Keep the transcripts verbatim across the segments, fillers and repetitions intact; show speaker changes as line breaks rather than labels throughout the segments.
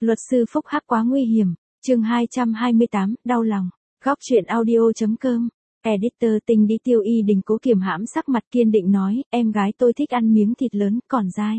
Luật sư phúc hắc quá nguy hiểm. Chương hai trăm hai mươi tám, đau lòng. Góc truyện audio.com. Editor Tinh đi. Tiêu Y Đình cố kiềm hãm sắc mặt kiên định nói, em gái tôi thích ăn miếng thịt lớn, còn dai.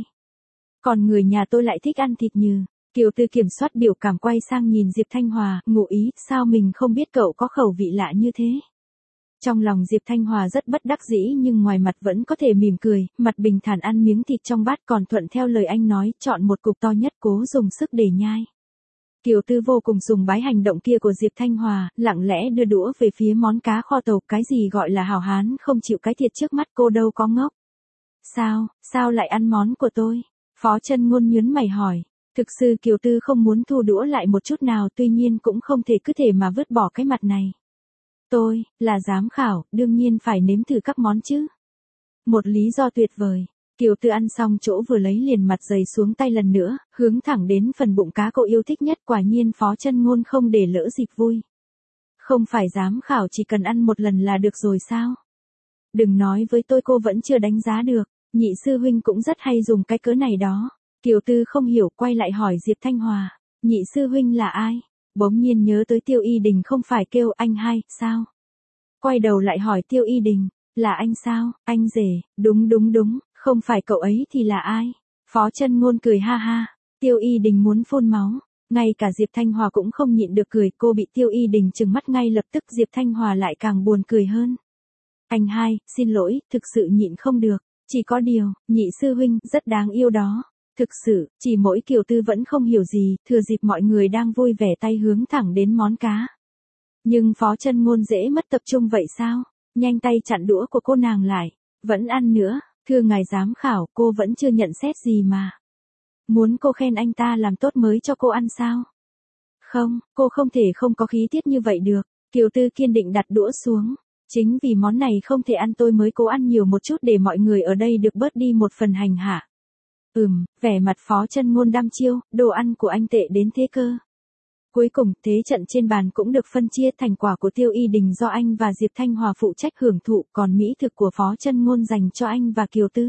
Còn người nhà tôi lại thích ăn thịt nhừ. Kiều Tư kiểm soát biểu cảm quay sang nhìn Diệp Thanh Hòa, ngụ ý, sao mình không biết cậu có khẩu vị lạ như thế. Trong lòng Diệp Thanh Hòa rất bất đắc dĩ nhưng ngoài mặt vẫn có thể mỉm cười, mặt bình thản ăn miếng thịt trong bát còn thuận theo lời anh nói, chọn một cục to nhất cố dùng sức để nhai. Kiều Tư vô cùng sùng bái hành động kia của Diệp Thanh Hòa, lặng lẽ đưa đũa về phía món cá kho tàu, cái gì gọi là hảo hán không chịu cái thiệt trước mắt cô đâu có ngốc. Sao, sao lại ăn món của tôi? Phó Chân Ngôn nhướng mày hỏi. Thực sự Kiều Tư không muốn thu đũa lại một chút nào, tuy nhiên cũng không thể cứ thể mà vứt bỏ cái mặt này. Tôi, là giám khảo, đương nhiên phải nếm thử các món chứ. Một lý do tuyệt vời. Kiều Tư ăn xong chỗ vừa lấy liền mặt dày xuống tay lần nữa, hướng thẳng đến phần bụng cá cậu yêu thích nhất, quả nhiên Phó Chân Ngôn không để lỡ dịp vui. Không phải giám khảo chỉ cần ăn một lần là được rồi sao? Đừng nói với tôi cô vẫn chưa đánh giá được, nhị sư huynh cũng rất hay dùng cái cớ này đó. Kiều Tư không hiểu quay lại hỏi Diệp Thanh Hòa, nhị sư huynh là ai? Bỗng nhiên nhớ tới Tiêu Y Đình không phải kêu anh hai, sao? Quay đầu lại hỏi Tiêu Y Đình, là anh sao, anh rể, đúng đúng đúng, không phải cậu ấy thì là ai? Phó Chân Ngôn cười ha ha, Tiêu Y Đình muốn phun máu, ngay cả Diệp Thanh Hòa cũng không nhịn được cười, cô bị Tiêu Y Đình trừng mắt ngay lập tức, Diệp Thanh Hòa lại càng buồn cười hơn. Anh hai, xin lỗi, thực sự nhịn không được, chỉ có điều, nhị sư huynh rất đáng yêu đó. Thực sự, chỉ mỗi Kiều Tư vẫn không hiểu gì, thừa dịp mọi người đang vui vẻ tay hướng thẳng đến món cá. Nhưng Phó Chân Ngôn dễ mất tập trung vậy sao? Nhanh tay chặn đũa của cô nàng lại. Vẫn ăn nữa, thưa ngài giám khảo, cô vẫn chưa nhận xét gì mà. Muốn cô khen anh ta làm tốt mới cho cô ăn sao? Không, cô không thể không có khí tiết như vậy được. Kiều Tư kiên định đặt đũa xuống. Chính vì món này không thể ăn tôi mới cố ăn nhiều một chút để mọi người ở đây được bớt đi một phần hành hạ. Ừm, vẻ mặt Phó Chân Ngôn đăm chiêu, đồ ăn của anh tệ đến thế cơ. Cuối cùng, thế trận trên bàn cũng được phân chia, thành quả của Tiêu Y Đình do anh và Diệp Thanh Hòa phụ trách hưởng thụ, còn mỹ thực của Phó Chân Ngôn dành cho anh và Kiều Tư.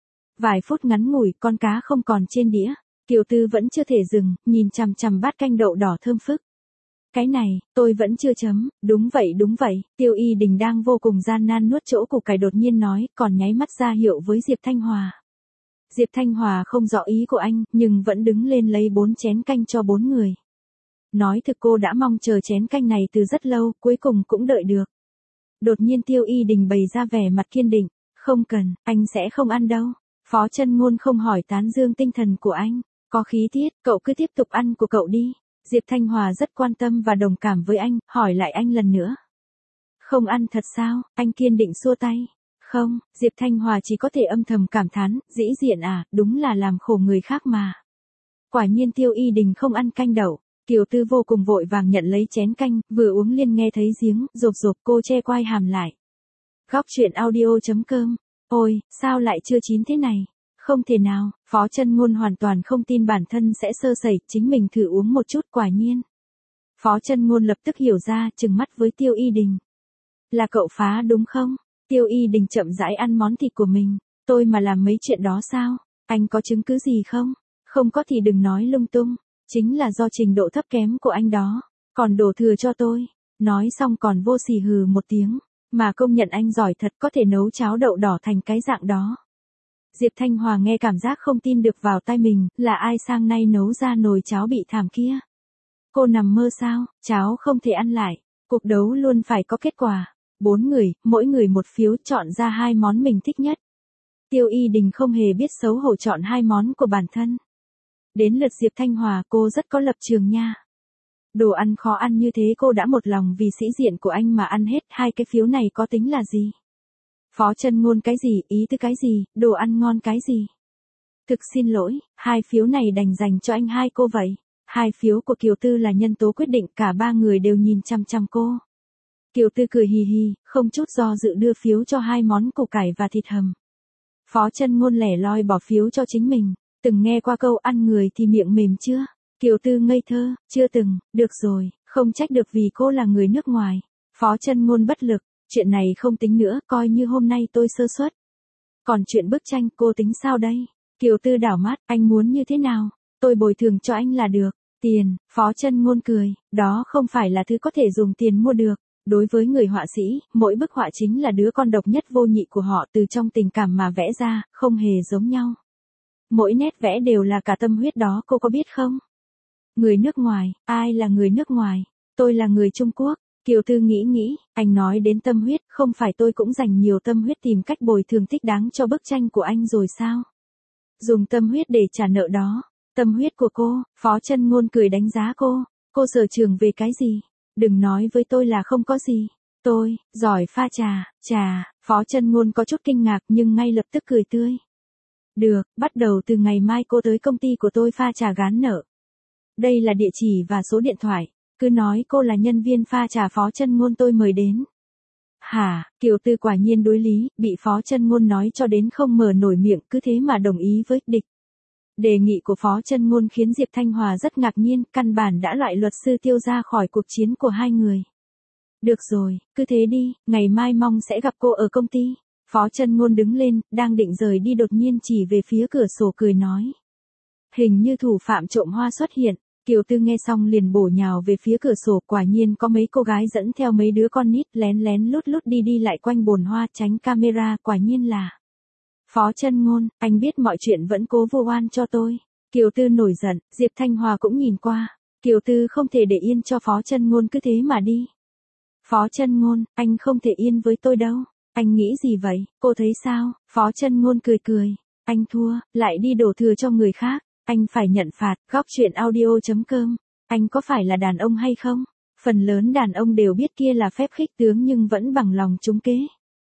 Vài phút ngắn ngủi, con cá không còn trên đĩa, Kiều Tư vẫn chưa thể dừng, nhìn chằm chằm bát canh đậu đỏ thơm phức. Cái này, tôi vẫn chưa chấm, đúng vậy đúng vậy, Tiêu Y Đình đang vô cùng gian nan nuốt chỗ củ cải đột nhiên nói, còn nháy mắt ra hiệu với Diệp Thanh Hòa. Diệp Thanh Hòa không rõ ý của anh, nhưng vẫn đứng lên lấy bốn chén canh cho bốn người. Nói thực cô đã mong chờ chén canh này từ rất lâu, cuối cùng cũng đợi được. Đột nhiên Tiêu Y Đình bày ra vẻ mặt kiên định, không cần, anh sẽ không ăn đâu. Phó Chân Ngôn không hỏi tán dương tinh thần của anh, có khí tiết, cậu cứ tiếp tục ăn của cậu đi. Diệp Thanh Hòa rất quan tâm và đồng cảm với anh, hỏi lại anh lần nữa. Không ăn thật sao? Anh kiên định xua tay. Không, Diệp Thanh Hòa chỉ có thể âm thầm cảm thán, dĩ diện à, đúng là làm khổ người khác mà. Quả nhiên Tiêu Y Đình không ăn canh đậu, Kiều Tư vô cùng vội vàng nhận lấy chén canh, vừa uống liền nghe thấy giếng, rộp rộp, cô che quai hàm lại. Góc truyện audio.com, ôi, sao lại chưa chín thế này? Không thể nào, Phó Chân Ngôn hoàn toàn không tin bản thân sẽ sơ sẩy, chính mình thử uống một chút, quả nhiên. Phó Chân Ngôn lập tức hiểu ra, trừng mắt với Tiêu Y Đình. Là cậu phá đúng không? Tiêu Y Đình chậm rãi ăn món thịt của mình, tôi mà làm mấy chuyện đó sao? Anh có chứng cứ gì không? Không có thì đừng nói lung tung, chính là do trình độ thấp kém của anh đó, còn đổ thừa cho tôi. Nói xong còn vô sỉ hừ một tiếng, mà công nhận anh giỏi thật, có thể nấu cháo đậu đỏ thành cái dạng đó. Diệp Thanh Hòa nghe cảm giác không tin được vào tai mình, là ai sang nay nấu ra nồi cháo bị thảm kia? Cô nằm mơ sao, cháo không thể ăn lại, cuộc đấu luôn phải có kết quả. Bốn người, mỗi người một phiếu, chọn ra hai món mình thích nhất. Tiêu Y Đình không hề biết xấu hổ chọn hai món của bản thân. Đến lượt Diệp Thanh Hòa, cô rất có lập trường nha. Đồ ăn khó ăn như thế cô đã một lòng vì sĩ diện của anh mà ăn hết, hai cái phiếu này có tính là gì? Phó Chân Ngôn cái gì, ý tứ cái gì, đồ ăn ngon cái gì? Thực xin lỗi, hai phiếu này đành dành cho anh hai cô vậy. Hai phiếu của Kiều Tư là nhân tố quyết định, cả ba người đều nhìn chăm chăm cô. Kiều Tư cười hì hì, không chút do dự đưa phiếu cho hai món củ cải và thịt hầm. Phó Chân Ngôn lẻ loi bỏ phiếu cho chính mình, từng nghe qua câu ăn người thì miệng mềm chưa? Kiều Tư ngây thơ, chưa từng, được rồi, không trách được vì cô là người nước ngoài. Phó Chân Ngôn bất lực, chuyện này không tính nữa, coi như hôm nay tôi sơ suất. Còn chuyện bức tranh cô tính sao đây? Kiều Tư đảo mắt, anh muốn như thế nào? Tôi bồi thường cho anh là được. Tiền, Phó Chân Ngôn cười, đó không phải là thứ có thể dùng tiền mua được. Đối với người họa sĩ, mỗi bức họa chính là đứa con độc nhất vô nhị của họ từ trong tình cảm mà vẽ ra, không hề giống nhau. Mỗi nét vẽ đều là cả tâm huyết đó, cô có biết không? Người nước ngoài, ai là người nước ngoài? Tôi là người Trung Quốc. Kiều Tư nghĩ nghĩ, anh nói đến tâm huyết, không phải tôi cũng dành nhiều tâm huyết tìm cách bồi thường thích đáng cho bức tranh của anh rồi sao? Dùng tâm huyết để trả nợ đó. Tâm huyết của cô, Phó Chân Ngôn cười đánh giá cô. Cô sở trường về cái gì? Đừng nói với tôi là không có gì. Tôi, giỏi pha trà, trà, Phó Chân Ngôn có chút kinh ngạc nhưng ngay lập tức cười tươi. Được, bắt đầu từ ngày mai cô tới công ty của tôi pha trà gán nợ. Đây là địa chỉ và số điện thoại, cứ nói cô là nhân viên pha trà Phó Chân Ngôn tôi mời đến. Hả, Kiều Tư quả nhiên đối lý, bị Phó Chân Ngôn nói cho đến không mở nổi miệng, cứ thế mà đồng ý với địch. Đề nghị của Phó Chân Ngôn khiến Diệp Thanh Hòa rất ngạc nhiên, căn bản đã loại luật sư Tiêu ra khỏi cuộc chiến của hai người. Được rồi, cứ thế đi, ngày mai mong sẽ gặp cô ở công ty. Phó Chân Ngôn đứng lên, đang định rời đi đột nhiên chỉ về phía cửa sổ cười nói. Hình như thủ phạm trộm hoa xuất hiện. Kiều Tư nghe xong liền bổ nhào về phía cửa sổ, quả nhiên có mấy cô gái dẫn theo mấy đứa con nít lén lén lút lút đi đi lại quanh bồn hoa tránh camera, quả nhiên là. Phó Chân Ngôn, anh biết mọi chuyện vẫn cố vu oan cho tôi. Kiều Tư nổi giận, Diệp Thanh Hòa cũng nhìn qua. Kiều Tư không thể để yên cho Phó Chân Ngôn cứ thế mà đi. Phó Chân Ngôn, anh không thể yên với tôi đâu. Anh nghĩ gì vậy, cô thấy sao? Phó Chân Ngôn cười cười. Anh thua, lại đi đổ thừa cho người khác. Anh phải nhận phạt. Góc truyện audio chấm com. Anh có phải là đàn ông hay không? Phần lớn đàn ông đều biết kia là phép khích tướng nhưng vẫn bằng lòng trúng kế.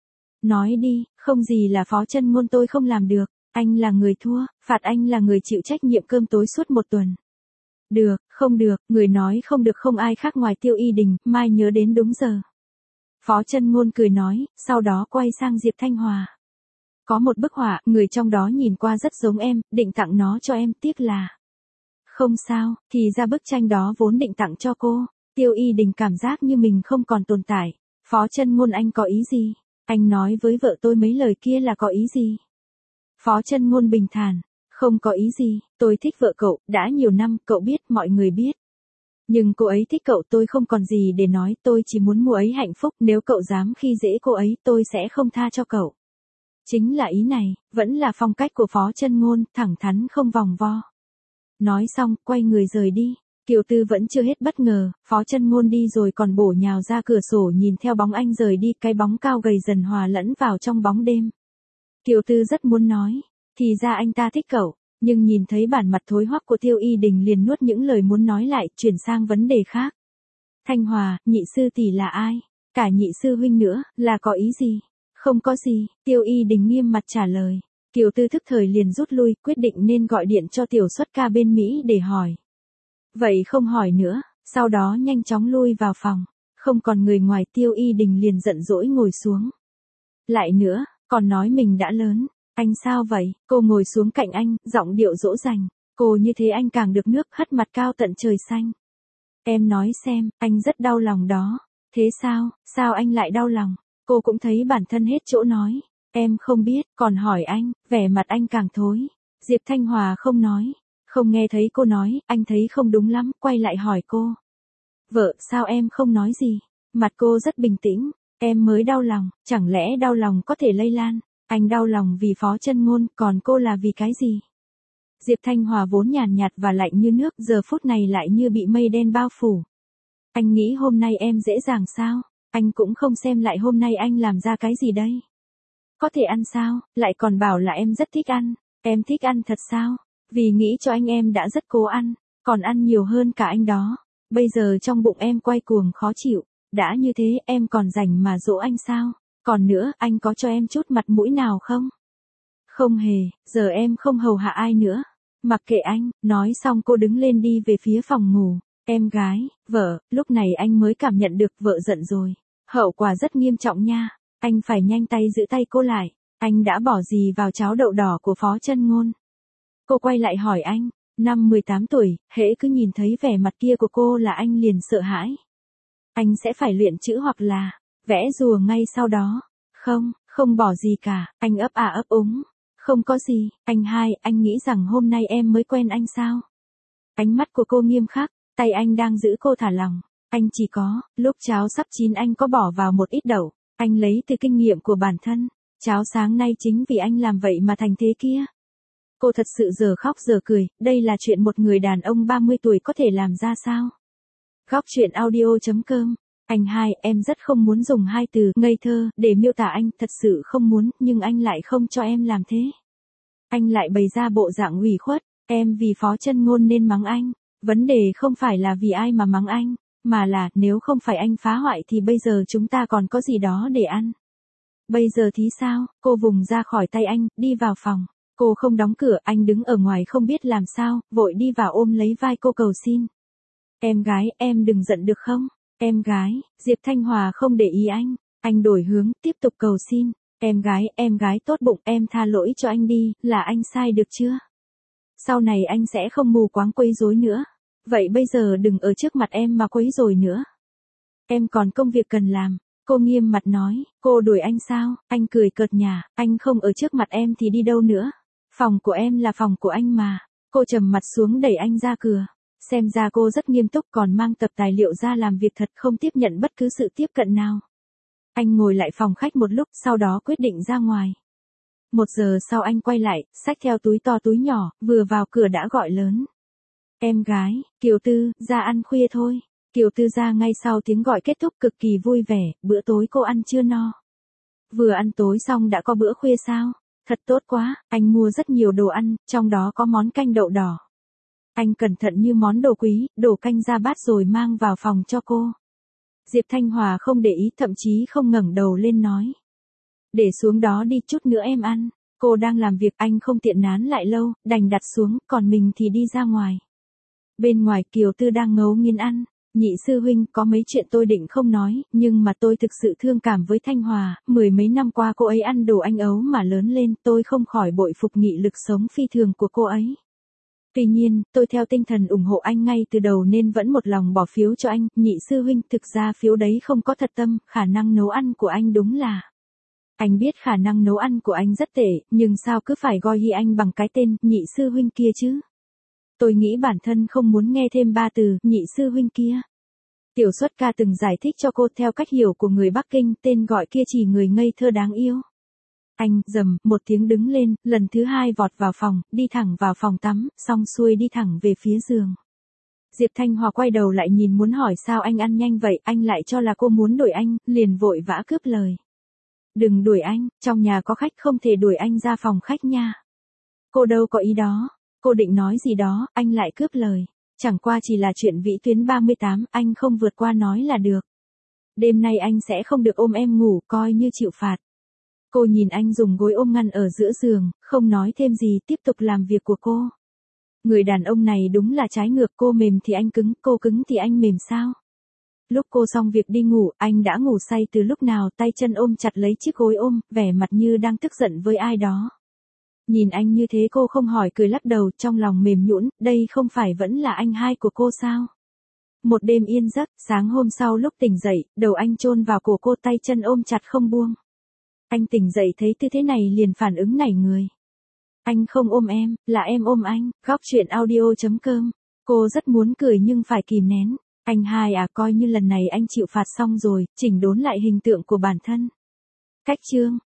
Nói đi, không gì là Phó Chân Ngôn tôi không làm được. Anh là người thua, phạt anh là người chịu trách nhiệm cơm tối suốt một tuần. Được, không được, người nói không được không ai khác ngoài Tiêu Y Đình, mai nhớ đến đúng giờ. Phó Chân Ngôn cười nói, sau đó quay sang Diệp Thanh Hòa. Có một bức họa, người trong đó nhìn qua rất giống em, định tặng nó cho em, tiếc là. Không sao, thì ra bức tranh đó vốn định tặng cho cô. Tiêu Y Đình cảm giác như mình không còn tồn tại. Phó Chân Ngôn anh có ý gì? Anh nói với vợ tôi mấy lời kia là có ý gì? Phó Chân Ngôn bình thản, không có ý gì, tôi thích vợ cậu, đã nhiều năm, cậu biết, mọi người biết. Nhưng cô ấy thích cậu, tôi không còn gì để nói, tôi chỉ muốn cô ấy hạnh phúc, nếu cậu dám khi dễ cô ấy, tôi sẽ không tha cho cậu. Chính là ý này, vẫn là phong cách của Phó Chân Ngôn, thẳng thắn không vòng vo. Nói xong, quay người rời đi. Kiều Tư vẫn chưa hết bất ngờ, Phó Chân Ngôn đi rồi còn bổ nhào ra cửa sổ nhìn theo bóng anh rời đi, cái bóng cao gầy dần hòa lẫn vào trong bóng đêm. Kiều Tư rất muốn nói, thì ra anh ta thích cậu, nhưng nhìn thấy bản mặt thối hoắc của Tiêu Y Đình liền nuốt những lời muốn nói lại, chuyển sang vấn đề khác. Thanh Hòa, nhị sư tỷ là ai? Cả nhị sư huynh nữa, là có ý gì? Không có gì, Tiêu Y Đình nghiêm mặt trả lời. Kiều Tư thức thời liền rút lui, quyết định nên gọi điện cho tiểu xuất ca bên Mỹ để hỏi. Vậy không hỏi nữa, sau đó nhanh chóng lui vào phòng. Không còn người ngoài, Tiêu Y Đình liền giận dỗi ngồi xuống. Lại nữa, còn nói mình đã lớn. Anh sao vậy? Cô ngồi xuống cạnh anh, giọng điệu dỗ dành. Cô như thế anh càng được nước, hất mặt cao tận trời xanh. Em nói xem, anh rất đau lòng đó. Thế sao, sao anh lại đau lòng? Cô cũng thấy bản thân hết chỗ nói. Em không biết, còn hỏi anh, vẻ mặt anh càng thối. Diệp Thanh Hòa không nói. Không nghe thấy cô nói, anh thấy không đúng lắm, quay lại hỏi cô. Vợ, sao em không nói gì? Mặt cô rất bình tĩnh. Em mới đau lòng, chẳng lẽ đau lòng có thể lây lan? Anh đau lòng vì Phó Chân Ngôn, còn cô là vì cái gì? Diệp Thanh Hòa vốn nhàn nhạt và lạnh như nước, giờ phút này lại như bị mây đen bao phủ. Anh nghĩ hôm nay em dễ dàng sao? Anh cũng không xem lại hôm nay anh làm ra cái gì đây? Có thể ăn sao, lại còn bảo là em rất thích ăn. Em thích ăn thật sao? Vì nghĩ cho anh em đã rất cố ăn, còn ăn nhiều hơn cả anh đó. Bây giờ trong bụng em quay cuồng khó chịu. Đã như thế em còn rảnh mà dỗ anh sao? Còn nữa, anh có cho em chút mặt mũi nào không? Không hề, giờ em không hầu hạ ai nữa. Mặc kệ anh, nói xong cô đứng lên đi về phía phòng ngủ. Em gái, vợ, lúc này anh mới cảm nhận được vợ giận rồi. Hậu quả rất nghiêm trọng nha. Anh phải nhanh tay giữ tay cô lại. Anh đã bỏ gì vào cháo đậu đỏ của Phó Chân Ngôn? Cô quay lại hỏi anh. Năm mười tám tuổi, hễ cứ nhìn thấy vẻ mặt kia của cô là anh liền sợ hãi. Anh sẽ phải luyện chữ hoặc là vẽ rùa ngay sau đó. Không, không bỏ gì cả, anh ấp à ấp úng. Không có gì, anh hai, anh nghĩ rằng hôm nay em mới quen anh sao? Ánh mắt của cô nghiêm khắc, tay anh đang giữ cô thả lỏng. Anh chỉ có, lúc cháo sắp chín anh có bỏ vào một ít đậu. Anh lấy từ kinh nghiệm của bản thân. Cháo sáng nay chính vì anh làm vậy mà thành thế kia. Cô thật sự giờ khóc giờ cười, đây là chuyện một người đàn ông ba mươi tuổi có thể làm ra sao? Góc truyện audio chấm com. Anh hai, em rất không muốn dùng hai từ ngây thơ để miêu tả anh, thật sự không muốn, nhưng anh lại không cho em làm thế. Anh lại bày ra bộ dạng ủy khuất, em vì Phó Chân Ngôn nên mắng anh. Vấn đề không phải là vì ai mà mắng anh, mà là nếu không phải anh phá hoại thì bây giờ chúng ta còn có gì đó để ăn. Bây giờ thì sao? Cô vùng ra khỏi tay anh, đi vào phòng. Cô không đóng cửa, anh đứng ở ngoài không biết làm sao, vội đi vào ôm lấy vai cô cầu xin. Em gái, em đừng giận được không? Em gái, Diệp Thanh Hòa không để ý anh. Anh đổi hướng, tiếp tục cầu xin. Em gái, em gái tốt bụng, em tha lỗi cho anh đi, là anh sai được chưa? Sau này anh sẽ không mù quáng quấy rối nữa. Vậy bây giờ đừng ở trước mặt em mà quấy rối nữa. Em còn công việc cần làm. Cô nghiêm mặt nói, cô đuổi anh sao? Anh cười cợt nhả, anh không ở trước mặt em thì đi đâu nữa? Phòng của em là phòng của anh mà. Cô trầm mặt xuống đẩy anh ra cửa. Xem ra cô rất nghiêm túc còn mang tập tài liệu ra làm việc thật, không tiếp nhận bất cứ sự tiếp cận nào. Anh ngồi lại phòng khách một lúc, sau đó quyết định ra ngoài. Một giờ sau anh quay lại, xách theo túi to túi nhỏ, vừa vào cửa đã gọi lớn. Em gái, Kiều Tư, ra ăn khuya thôi. Kiều Tư ra ngay sau tiếng gọi kết thúc, cực kỳ vui vẻ, bữa tối cô ăn chưa no? Vừa ăn tối xong đã có bữa khuya sao? Thật tốt quá, anh mua rất nhiều đồ ăn, trong đó có món canh đậu đỏ. Anh cẩn thận như món đồ quý, đổ canh ra bát rồi mang vào phòng cho cô. Diệp Thanh Hòa không để ý, thậm chí không ngẩng đầu lên nói. Để xuống đó đi, chút nữa em ăn. Cô đang làm việc, anh không tiện nán lại lâu, đành đặt xuống, còn mình thì đi ra ngoài. Bên ngoài Kiều Tư đang ngấu nghiến ăn. Nhị sư huynh, có mấy chuyện tôi định không nói, nhưng mà tôi thực sự thương cảm với Thanh Hòa, mười mấy năm qua cô ấy ăn đồ anh ấu mà lớn lên, tôi không khỏi bội phục nghị lực sống phi thường của cô ấy. Tuy nhiên, tôi theo tinh thần ủng hộ anh ngay từ đầu nên vẫn một lòng bỏ phiếu cho anh, nhị sư huynh, thực ra phiếu đấy không có thật tâm, khả năng nấu ăn của anh đúng là. Anh biết khả năng nấu ăn của anh rất tệ, nhưng sao cứ phải gọi hi anh bằng cái tên, nhị sư huynh kia chứ? Tôi nghĩ bản thân không muốn nghe thêm ba từ, nhị sư huynh kia. Tiểu Xuất ca từng giải thích cho cô theo cách hiểu của người Bắc Kinh, tên gọi kia chỉ người ngây thơ đáng yêu. Anh, rầm, một tiếng đứng lên, lần thứ hai vọt vào phòng, đi thẳng vào phòng tắm, xong xuôi đi thẳng về phía giường. Diệp Thanh Hòa quay đầu lại nhìn muốn hỏi sao anh ăn nhanh vậy, anh lại cho là cô muốn đuổi anh, liền vội vã cướp lời. Đừng đuổi anh, trong nhà có khách không thể đuổi anh ra phòng khách nha. Cô đâu có ý đó. Cô định nói gì đó, anh lại cướp lời. Chẳng qua chỉ là chuyện vĩ tuyến ba mươi tám, anh không vượt qua nói là được. Đêm nay anh sẽ không được ôm em ngủ, coi như chịu phạt. Cô nhìn anh dùng gối ôm ngăn ở giữa giường, không nói thêm gì, tiếp tục làm việc của cô. Người đàn ông này đúng là trái ngược, cô mềm thì anh cứng, cô cứng thì anh mềm sao? Lúc cô xong việc đi ngủ, anh đã ngủ say từ lúc nào, tay chân ôm chặt lấy chiếc gối ôm, vẻ mặt như đang tức giận với ai đó. Nhìn anh như thế cô không hỏi cười lắc đầu, trong lòng mềm nhũn, đây không phải vẫn là anh hai của cô sao? Một đêm yên giấc, sáng hôm sau lúc tỉnh dậy, đầu anh chôn vào cổ cô, tay chân ôm chặt không buông. Anh tỉnh dậy thấy tư thế này liền phản ứng nảy người. Anh không ôm em, là em ôm anh. Góc truyện audio chấm com. Cô rất muốn cười nhưng phải kìm nén. Anh hai à, coi như lần này anh chịu phạt xong rồi, chỉnh đốn lại hình tượng của bản thân. Cách chương.